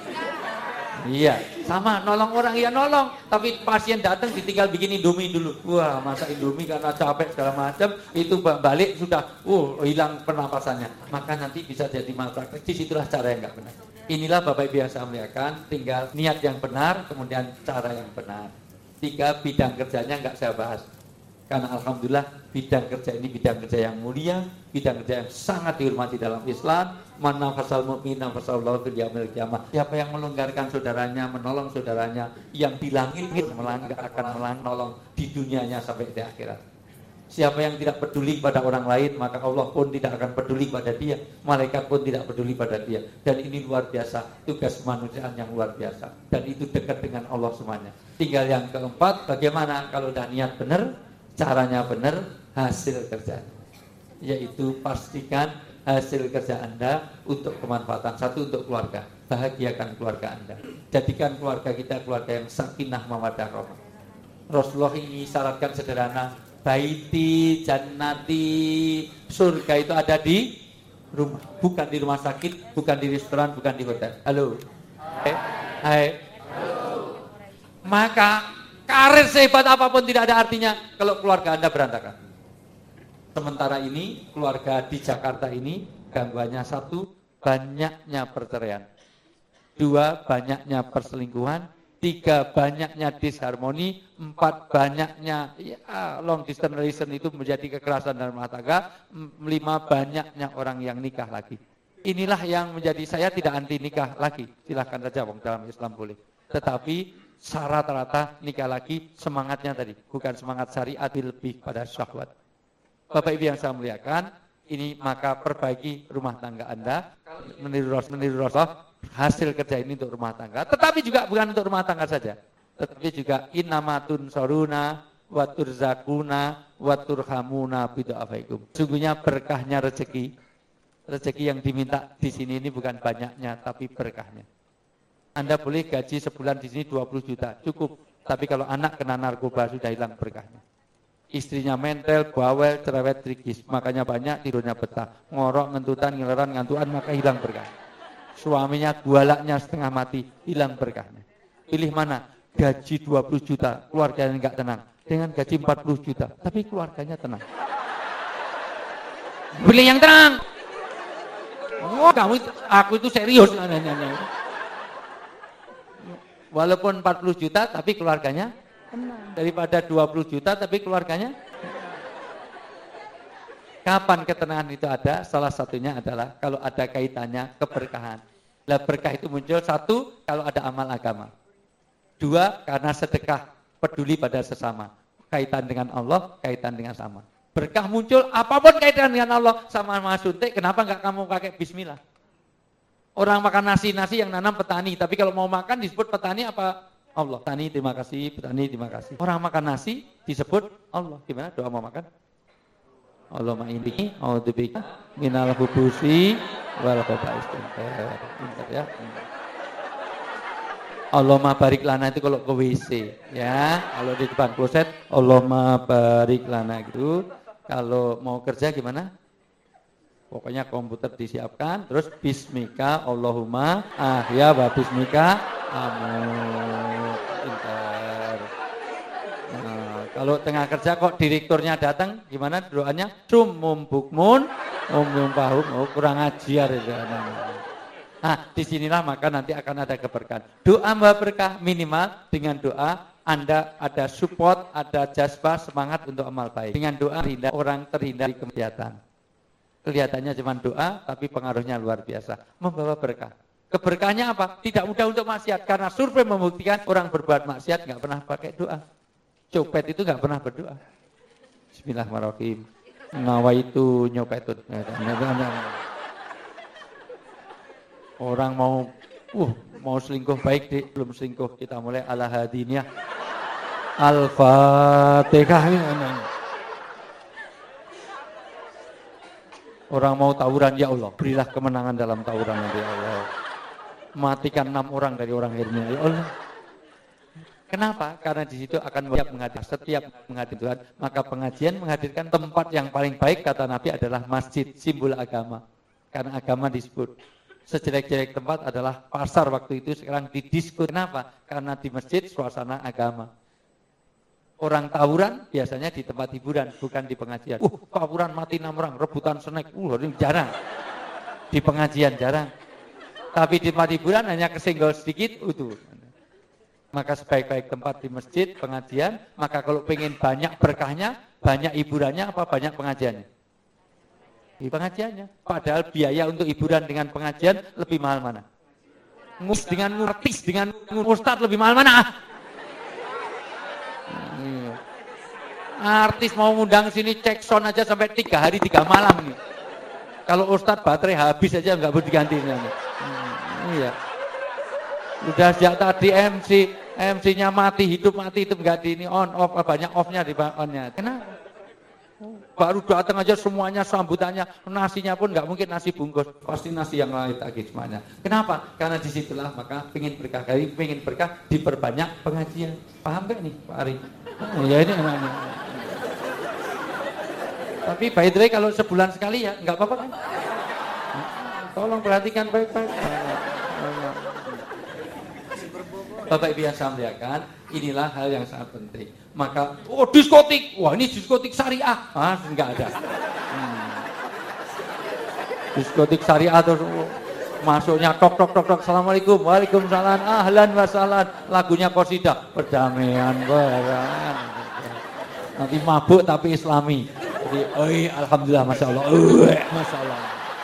Iya, sama nolong orang ya nolong. Tapi pasien datang ditinggal bikin Indomie dulu. Wah, masak Indomie karena capek segala macam. Itu balik sudah, hilang pernapasannya. Maka nanti bisa jadi malpraktek. Disitulah cara yang nggak benar. Inilah Bapak Ibu yang saya muliakan. Tinggal niat yang benar, kemudian cara yang benar. 3 bidang kerjanya nggak saya bahas. Karena alhamdulillah bidang kerja ini bidang kerja yang mulia, bidang kerja yang sangat dihormati dalam Islam. Man nafasal mu'min nafasallahu fil yaumil qiyamah. Siapa yang melonggarkan saudaranya, menolong saudaranya, yang di langit akan menolong di dunianya sampai di akhirat. Siapa yang tidak peduli pada orang lain, maka Allah pun tidak akan peduli pada dia. Malaikat pun tidak peduli pada dia. Dan ini luar biasa, tugas kemanusiaan yang luar biasa. Dan itu dekat dengan Allah semuanya. Tinggal yang keempat, bagaimana kalau udah niat benar, caranya benar, hasil kerja. Yaitu pastikan hasil kerja Anda untuk kemanfaatan. Satu, untuk keluarga. Bahagiakan keluarga Anda. Jadikan keluarga kita keluarga yang sakinah mawaddah rahmah. Rasulullah ini syaratkan sederhana. Baiti jannati, surga itu ada di rumah, bukan di rumah sakit, bukan di restoran, bukan di hotel. Halo. Hai. Halo. Maka karir sehebat apapun tidak ada artinya kalau keluarga Anda berantakan. Sementara ini keluarga di Jakarta ini gangguannya 1, banyaknya perceraian. 2, banyaknya perselingkuhan. 3, banyaknya disharmoni. 4, banyaknya long distance relation itu menjadi kekerasan dalam rumah tangga. 5, banyaknya orang yang nikah lagi. Inilah yang menjadi saya tidak anti nikah lagi. Silahkan saja dalam Islam boleh. Tetapi syarat rata nikah lagi semangatnya tadi. Bukan semangat syariat, lebih pada syahwat. Bapak Ibu yang saya muliakan, ini maka perbaiki rumah tangga Anda. Meniru Rasulullah. Hasil kerja ini untuk rumah tangga, tetapi juga bukan untuk rumah tangga saja, tetapi juga innamatun soruna waturzakuna waturhamuna bid'afaikum. Sungguhnya berkahnya rezeki yang diminta di sini ini bukan banyaknya, tapi berkahnya. Anda boleh gaji sebulan di sini 20 juta, cukup. Tapi kalau anak kena narkoba sudah hilang berkahnya. Istrinya mentel, bawel, cerewet, trigis, makanya banyak tidurnya betah, ngorok, ngentutan, ngileran, ngantuan, maka hilang berkah. Suaminya gualaknya setengah mati, hilang berkahnya. Pilih mana? Gaji 20 juta, keluarganya enggak tenang. Dengan gaji 40 juta, tapi keluarganya tenang. Pilih yang terang. Oh, aku itu serius. Walaupun 40 juta tapi keluarganya tenang. Daripada 20 juta tapi keluarganya. Kapan ketenangan itu ada? Salah satunya adalah kalau ada kaitannya keberkahan. Lah berkah itu muncul satu kalau ada amal agama. Dua karena sedekah, peduli pada sesama. Kaitan dengan Allah, kaitan dengan sama. Berkah muncul apapun kaitan dengan Allah. Sama Mas Suntik, kenapa enggak kamu pakai bismillah? Orang makan nasi yang nanam petani, tapi kalau mau makan disebut petani apa? Allah. Petani terima kasih, petani terima kasih. Orang makan nasi disebut Allah. Gimana doa mau makan? Allahumma inni a'udzubika minal khubuthi wal khaba'is. Ya. Allahumma barik lana itu kalau ke WC ya. Kalau di depan kloset Allahumma barik lana gitu. Kalau mau kerja gimana? Pokoknya komputer disiapkan, terus bismika Allahumma ahya wa bismika amut. Kalau tengah kerja kok direkturnya datang, gimana doanya? Sumum bukmun, umum pahum, kurang ajar itu. Nah, disinilah maka nanti akan ada keberkahan. Doa mbak berkah minimal dengan doa Anda ada support, ada jazbah, semangat untuk amal baik. Dengan doa orang terhindar dari kemaksiatan. Kelihatannya cuma doa, tapi pengaruhnya luar biasa. Membawa berkah. Keberkahannya apa? Tidak mudah untuk maksiat, karena survei membuktikan orang berbuat maksiat nggak pernah pakai doa. Copet itu nggak pernah berdoa. Bismillahirrahmanirrahim. Nawaitu nyopetun. Orang mau selingkuh baik deh, belum selingkuh kita mulai ala hadiniyah. Al-Fatihah. Orang mau tawuran, ya Allah, berilah kemenangan dalam tawuran nanti ya Allah. Matikan 6 orang dari orang akhirnya, ya Allah. Kenapa? Karena di situ akan setiap menghadiri Tuhan, maka pengajian menghadirkan tempat yang paling baik kata Nabi adalah masjid, simbol agama. Karena agama disebut. Sejelek-jelek tempat adalah pasar waktu itu, sekarang didiskut. Kenapa? Karena di masjid suasana agama. Orang tawuran biasanya di tempat hiburan, bukan di pengajian. Tawuran mati 6 orang, rebutan snack, ini jarang. Di pengajian jarang. Tapi di tempat hiburan hanya kesenggol sedikit, itu. Maka sebaik-baik tempat di masjid, pengajian, maka kalau pengen banyak berkahnya, banyak hiburannya apa banyak pengajiannya? Di pengajiannya. Padahal biaya untuk hiburan dengan pengajian lebih mahal mana? Dengan artis, dengan ustadz lebih mahal mana? Artis mau ngundang sini cek sound aja sampai 3 hari 3 malam nih. Kalau ustadz baterai habis aja nggak boleh diganti. Iya. Udah sejak tadi MC-nya mati, hidup mati itu enggak di ini on off, banyak off-nya di on-nya. Kenapa? Baru datang aja semuanya sambutannya, nasinya pun enggak mungkin nasi bungkus, pasti nasi yang lain lagi semuanya. Kenapa? Karena disitulah maka pengen berkah diperbanyak pengajian. Paham enggak nih Pak Ari? Ya ini emangnya. Tapi by the way kalau sebulan sekali ya enggak apa-apa kan? Tolong perhatikan baik-baik. Bapak Ibu yang saya muliakan, inilah hal yang sangat penting. Maka, diskotik, wah ini diskotik syariah, enggak ada. Diskotik syariah terus masuknya tok, assalamualaikum, waalaikumsalam, ahlan wa sahlan, lagunya qasidah, perdamaian, nanti mabuk tapi islami. Jadi, alhamdulillah, masya Allah, masya Allah.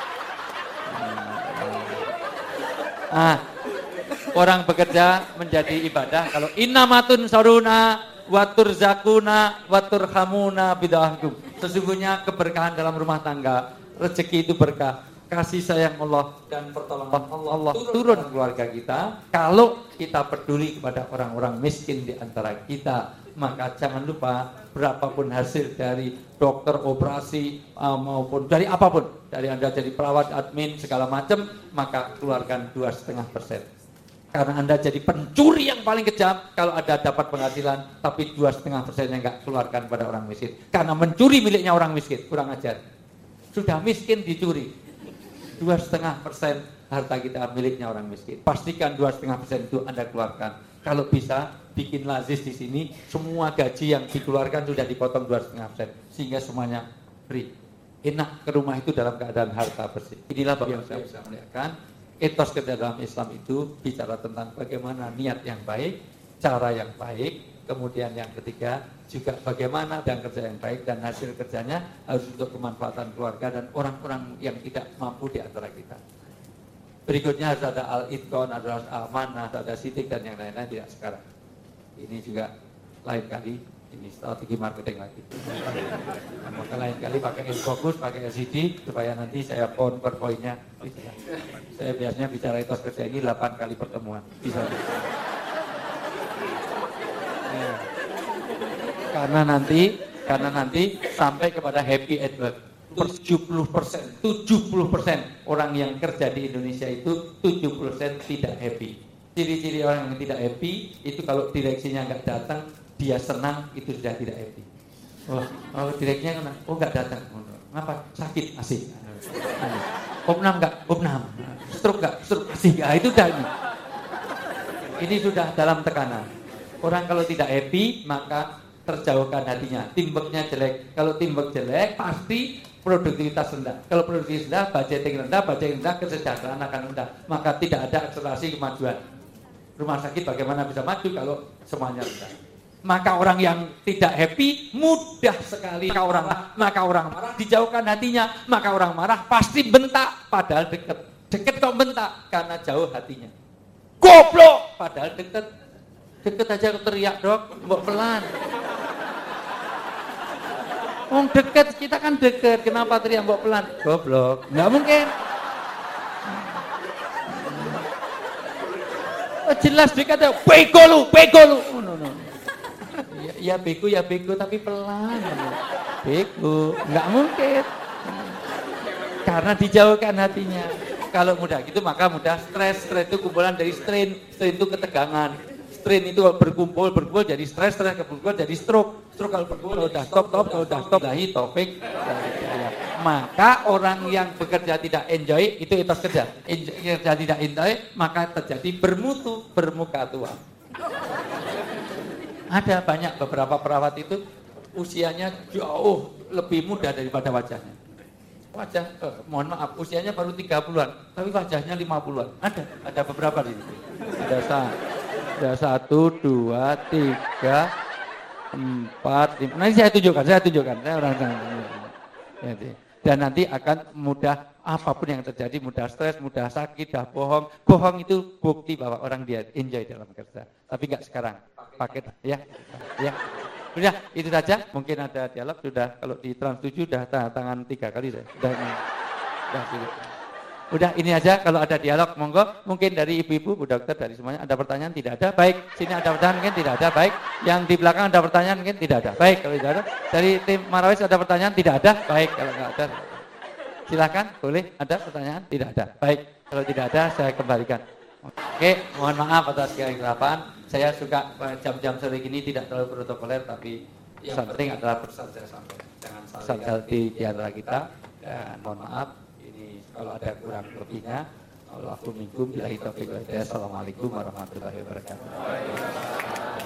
Orang bekerja menjadi ibadah. Kalau innamatun saruna watur zakuna watur hamuna bidahkum. Sesungguhnya keberkahan dalam rumah tangga, rezeki itu berkah, kasih sayang Allah dan pertolongan Allah turun keluarga kita. Kalau kita peduli kepada orang-orang miskin di antara kita, maka jangan lupa berapapun hasil dari dokter, operasi maupun dari apapun, dari Anda jadi perawat, admin segala macam, maka keluarkan 2,5%. Karena Anda jadi pencuri yang paling kejam kalau Anda dapat penghasilan tapi 2,5% yang enggak keluarkan pada orang miskin. Karena mencuri miliknya orang miskin, kurang ajar. Sudah miskin dicuri. 2,5% harta kita miliknya orang miskin. Pastikan 2,5% itu Anda keluarkan. Kalau bisa bikin lazis di sini, semua gaji yang dikeluarkan sudah dipotong 2,5%, sehingga semuanya free. enak ke rumah itu dalam keadaan harta bersih. Inilah yang saya bisa melihatkan. Etos kerja dalam Islam itu bicara tentang bagaimana niat yang baik, cara yang baik, kemudian yang ketiga juga bagaimana dan kerja yang baik dan hasil kerjanya harus untuk kemanfaatan keluarga dan orang-orang yang tidak mampu di antara kita. Berikutnya harus ada al-itqan, ada amanah, ada sidik dan yang lain-lain tidak sekarang. Ini juga lain kali, ini strategi marketing lagi. Maka lain kali pakai fokus, pakai LCD supaya nanti saya poin per poinnya. Saya biasanya bicara etos kerja ini 8 kali pertemuan. Bisa. Ya. Karena nanti sampai kepada happy at work. 70% orang yang kerja di Indonesia itu 70% tidak happy. Ciri-ciri orang yang tidak happy itu kalau direksinya nggak datang, dia senang, itu sudah tidak happy. Oh direksinya kena, nggak datang. Ngapa? Sakit, asik. Opnam nggak? Opnam. Stroke nggak? Stroke, asik. Ya, itu udah ini. Ini sudah dalam tekanan. Orang kalau tidak happy, maka terjauhkan hatinya. Teamworknya jelek. Kalau teamwork jelek, pasti produktivitas rendah. Kalau produktivitas rendah, budgeting rendah, kesejahteraan akan rendah. Maka tidak ada akselerasi kemajuan. Rumah sakit bagaimana bisa maju kalau semuanya rendah? Maka orang yang tidak happy mudah sekali. Maka orang marah, dijauhkan hatinya. Maka orang marah pasti bentak, padahal dekat. Dekat kok bentak karena jauh hatinya. Goblok, padahal dekat. Dekat aja teriak, Dok, mbok pelan. Dekat, kita kan dekat. Kenapa teriak mbok pelan? Goblok. Nggak mungkin. Jelas dekat ya, bego lu. No. Ya bego tapi pelan. Bego, nggak mungkin. Karena dijauhkan hatinya. Kalau mudah gitu maka mudah stres. Stres itu kumpulan dari strain itu ketegangan. Strain itu berkumpul jadi stres berkumpul jadi stroke. Stroke kalau berkumpul udah stop, lahi taufik. Maka orang yang bekerja tidak enjoy itu etos kerja. Kerja tidak enjoy maka terjadi bermutu, bermuka tua. Ada banyak beberapa perawat itu usianya jauh lebih muda daripada wajahnya. Mohon maaf, usianya baru 30-an, tapi wajahnya 50-an. Ada beberapa di sini. Ada 1, 2, 3, 4, 5. Nanti saya tunjukkan. Saya orang dan nanti akan mudah apapun yang terjadi, mudah stres, mudah sakit, mudah bohong. Bohong itu bukti bahwa orang dia enjoy dalam kerja. Tapi enggak sekarang. Paket ya. Sudah, itu saja. Mungkin ada dialog sudah. Kalau di Trans 7 sudah tangan 3 kali saya. Udah ini aja. Kalau ada dialog monggo. Mungkin dari ibu-ibu, Bu Dokter, dari semuanya ada pertanyaan? Tidak ada. Baik. Sini ada pertanyaan? Mungkin tidak ada. Baik. Yang di belakang ada pertanyaan? Mungkin tidak ada. Baik. Kalau tidak ada. Dari tim Marawis ada pertanyaan? Tidak ada. Baik. Kalau nggak ada, silakan. Boleh. Ada pertanyaan? Tidak ada. Baik. Kalau tidak ada, saya kembalikan. Oke, mohon maaf atas kehilafan. Saya suka jam-jam sore gini tidak terlalu protokoler, tapi yang penting adalah pesan saya sampaikan. Jangan salah di antara kita. Dan mohon maaf, ini kalau ada kurang lebihnya. Assalamualaikum warahmatullahi wabarakatuh.